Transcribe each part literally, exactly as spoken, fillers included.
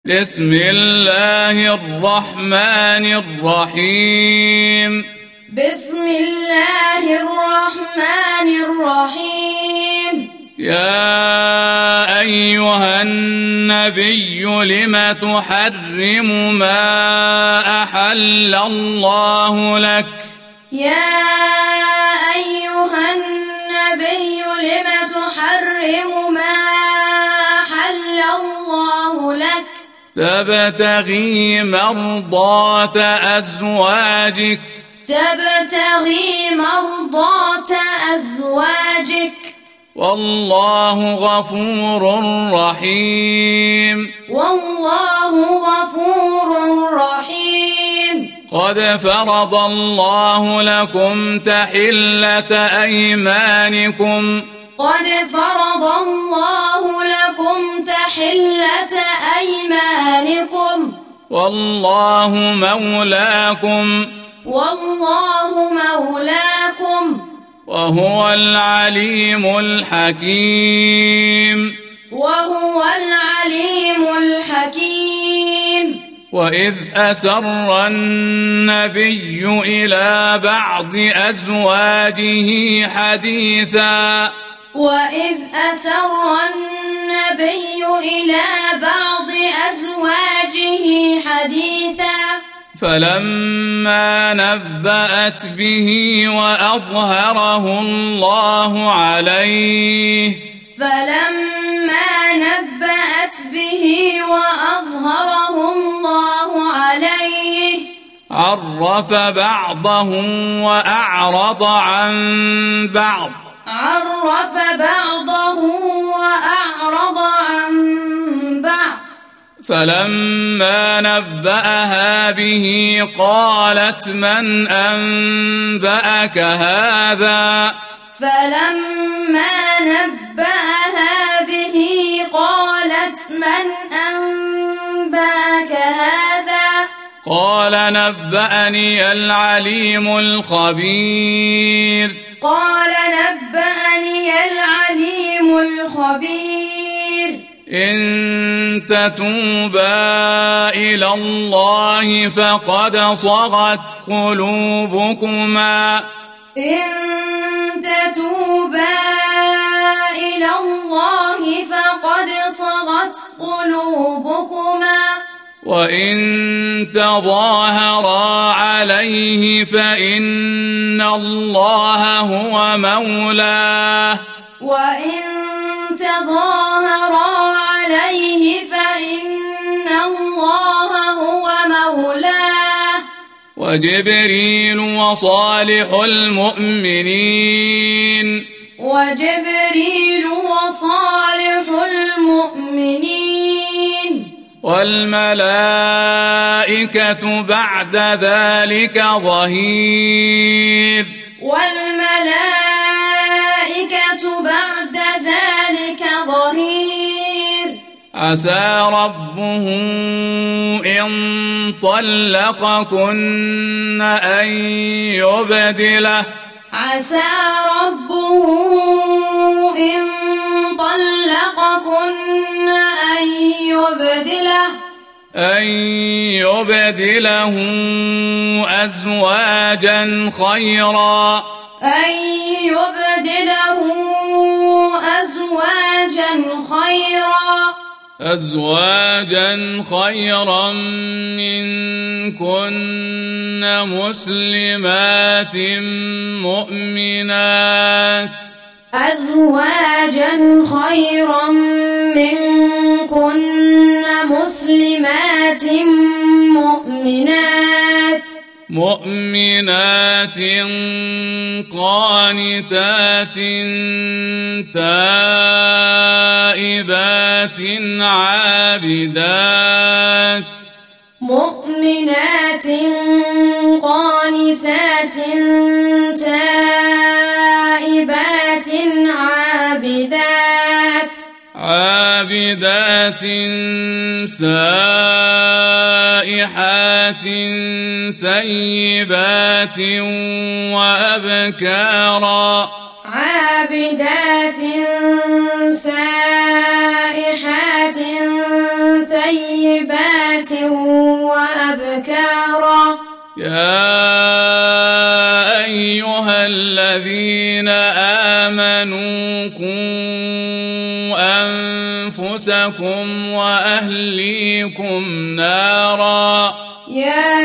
بسم الله الرحمن الرحيم بسم الله الرحمن الرحيم يا أيها النبي لم تحرم ما أحل الله لك يا أيها النبي لم تحرم ما أحل الله لك تبتغي مرضات أزواجك تبتغي مرضات أزواجك والله غفور رحيم والله غفور رحيم قد فرض الله لكم تحلة أيمانكم قد فرض الله لكم تحلة أيمانكم والله مولاكم والله مولاكم وهو العليم الحكيم وهو العليم الحكيم وإذ أسر النبي إلى بعض أزواجه حديثا وإذ أسر النبي إلى بعض أزواجه حديثا فلما نبأت به وأظهره الله عليه فلما نبأت به وأظهره الله عليه عرف بعضه وأعرض عن بعض عرف بعضه وأعرض عن بعض فلما نبأها به قالت من أنبأك هذا فلما نبأها به قالت من أنبأك هذا قال نبأني العليم الخبير قال نبأني العليم الخبير إن تتوبا إلى الله فقد صغت قلوبكما إن تتوبا إلى الله فقد صغت قلوبكما وإن تظاهرا عليه فإن الله هو مولاه وإن تظاهرا عليه فإن الله هو مولاه وجبريل وصالح المؤمنين وجبريل وصالح المؤمنين والملائكة بعد ذلك ظهير والملائكة بعد ذلك ظهير عسى ربه إن طلقكن أن يبدله عسى ربه إن طلقكن أن يبدله أن يبدله أزواجا خيرا أن يبدله أزواجا خيرا أزواجا خيرا منكن مسلمات مؤمنات أزواجا خيرا منكن مسلمات مؤمنات مؤمنات قانتات تائبات عابدات مؤمنات قانتات تائبات عابدات عابدات سائحات ثيبات وأبكارا عابدات سائحات ثيبات طيبات وأبكارا يا أيها الذين آمنوا قوا أنفسكم وأهليكم نارا يا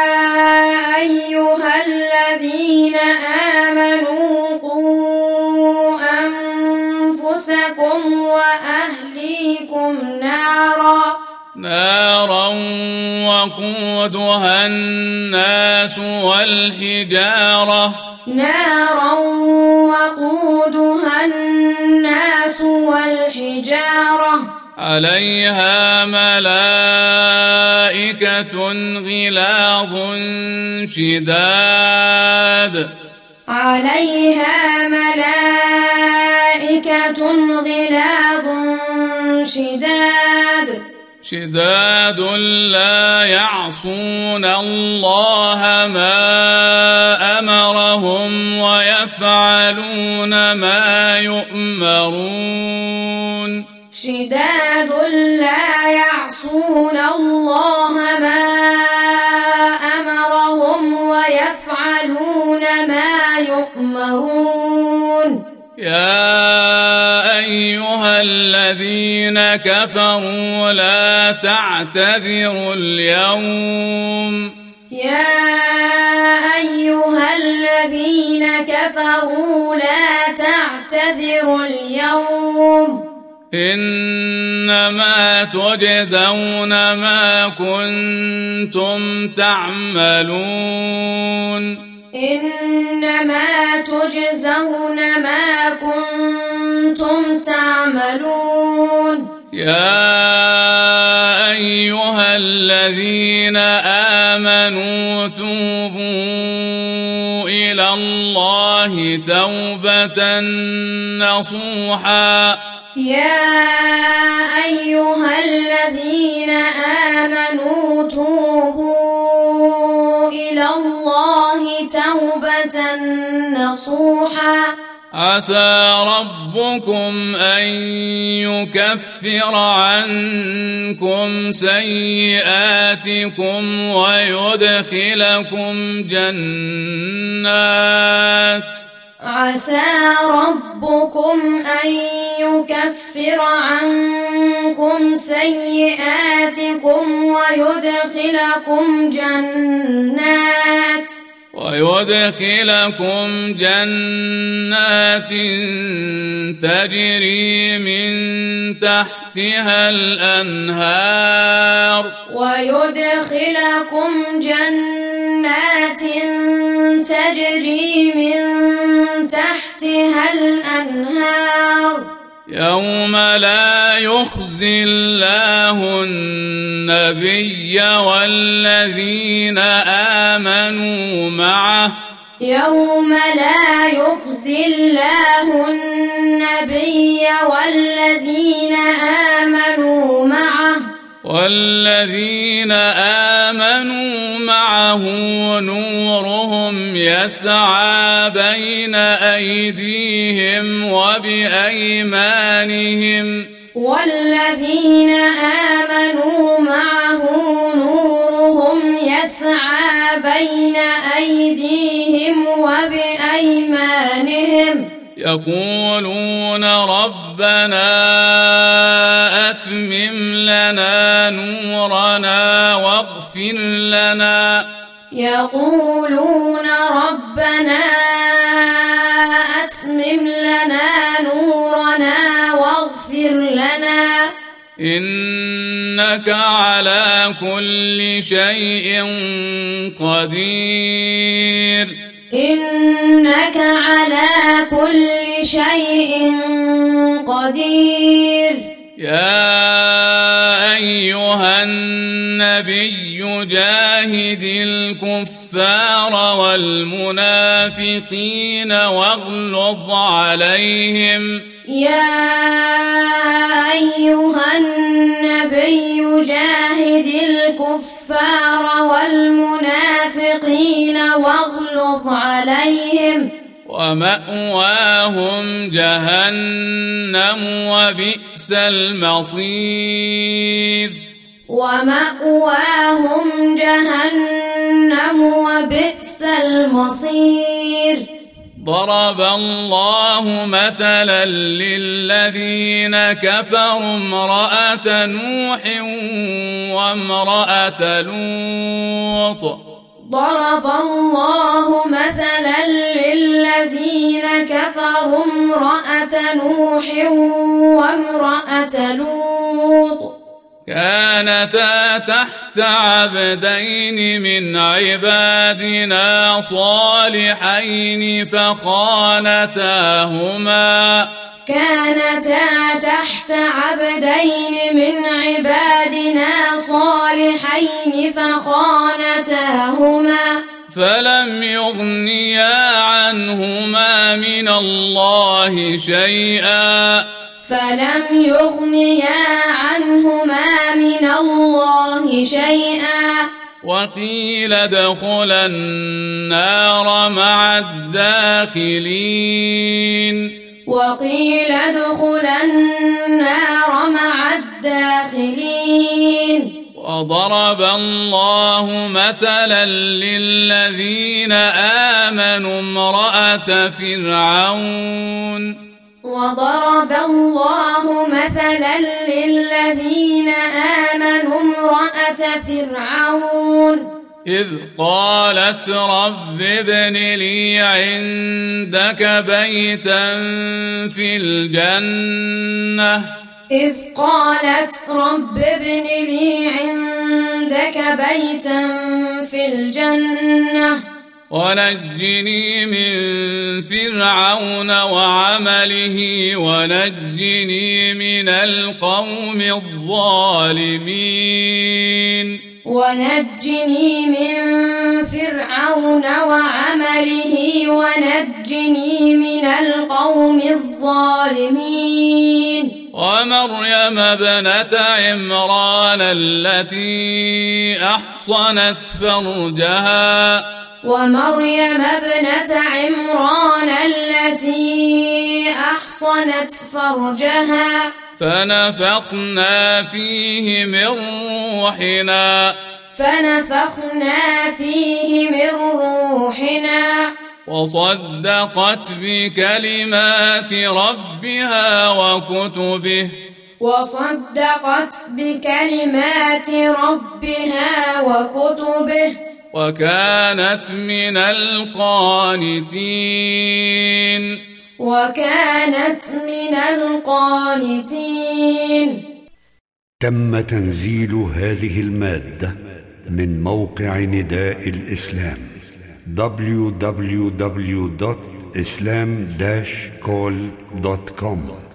أيها الذين آمنوا قوا أنفسكم وأهليكم نارا نارا وقودها الناس والحجارة نارا وقودها الناس والحجارة عليها ملائكة غلاظ شداد عليها ملائكة غلاظ شداد شداد لا يعصون الله ما أمرهم ويفعلون ما يؤمرون شداد لا يعصون الله ما أمرهم ويفعلون ما يؤمرون يا أيها الذين كفروا لا تعتذروا اليوم يا أيها الذين كفروا لا تعتذروا اليوم إنما تجزون ما كنتم تعملون إنما تجزون ما كنتم تعملون يا أيها الذين آمنوا توبوا إلى الله توبة نصوحا يا أيها الذين آمنوا توبوا إلى الله توبة نصوحا عسى ربكم أن يكفر عنكم سيئاتكم ويدخلكم جنات عسى ربكم أن يكفر عنكم سيئاتكم ويدخلكم جنات ويدخلكم جنات تجري من تحتها الأنهار ويدخلكم جنات تجري من تحتها الأنهار يوم لا يخزي الله النبي والذين آمنوا معه يوم لا يخزي الله النبي والذين آمنوا معه والذين آمنوا معه نورهم يسعى بين أيديهم وبأيمانهم والذين آمنوا معه نورهم يسعى بين أيديهم وبأيمانهم يقولون ربنا أتمم لنا نورنا واغفر لنا يقولون ربنا أتمم لنا نورنا واغفر لنا إنك على كل شيء قدير إنك على كل شيء قدير يا أيها النبي جاهد الكفار والمنافقين واغلظ عليهم يا أيها النبي جاهد الكفار والمنافقين واغلظ عليهم ومأواهم جهنم وبئس المصير ومأواهم جهنم وبئس المصير. ضرب الله مثلا للذين كفروا امرأة نوح وامرأة لوط ضرب الله مثلا للذين كفروا امرأة نوح وامرأة لوط كانتا تحت عبدين من عبادنا صالحين فخانتاهما كانتا تحت عبدين من عبادنا صالحين فخانتاهما فلم يغنيا عنهما من الله شيئا فلم يغنيا عنهما من الله شيئا وقيل ادخلا النار مع الداخلين وقيل ادخلا النار مع الداخلين. وضرب الله مثلا للذين آمنوا امرأة فرعون وضرب الله مثلا للذين آمنوا امرأة فرعون إذ قالت رب ابن لي عندك بيتا في الجنة إذ قالت رب ابن لي عندك بيتا في الجنة ونجني من فرعون وعمله ونجني من القوم الظالمين ونجني من فرعون وعمله ونجني من القوم الظالمين. ومريم ابنة عمران التي أحصنت فرجها ومريم ابنة عمران التي أحصنت فرجها فنفخنا فيه من روحنا فنفخنا فيه من روحنا وصدقت بكلمات ربها وكتبه وصدقت بكلمات ربها وكتبه وكانت من القانتين وكانت من القانتين. تم تنزيل هذه المادة من موقع نداء الإسلام دبليو دبليو دبليو دوت إسلام داش كول دوت كوم.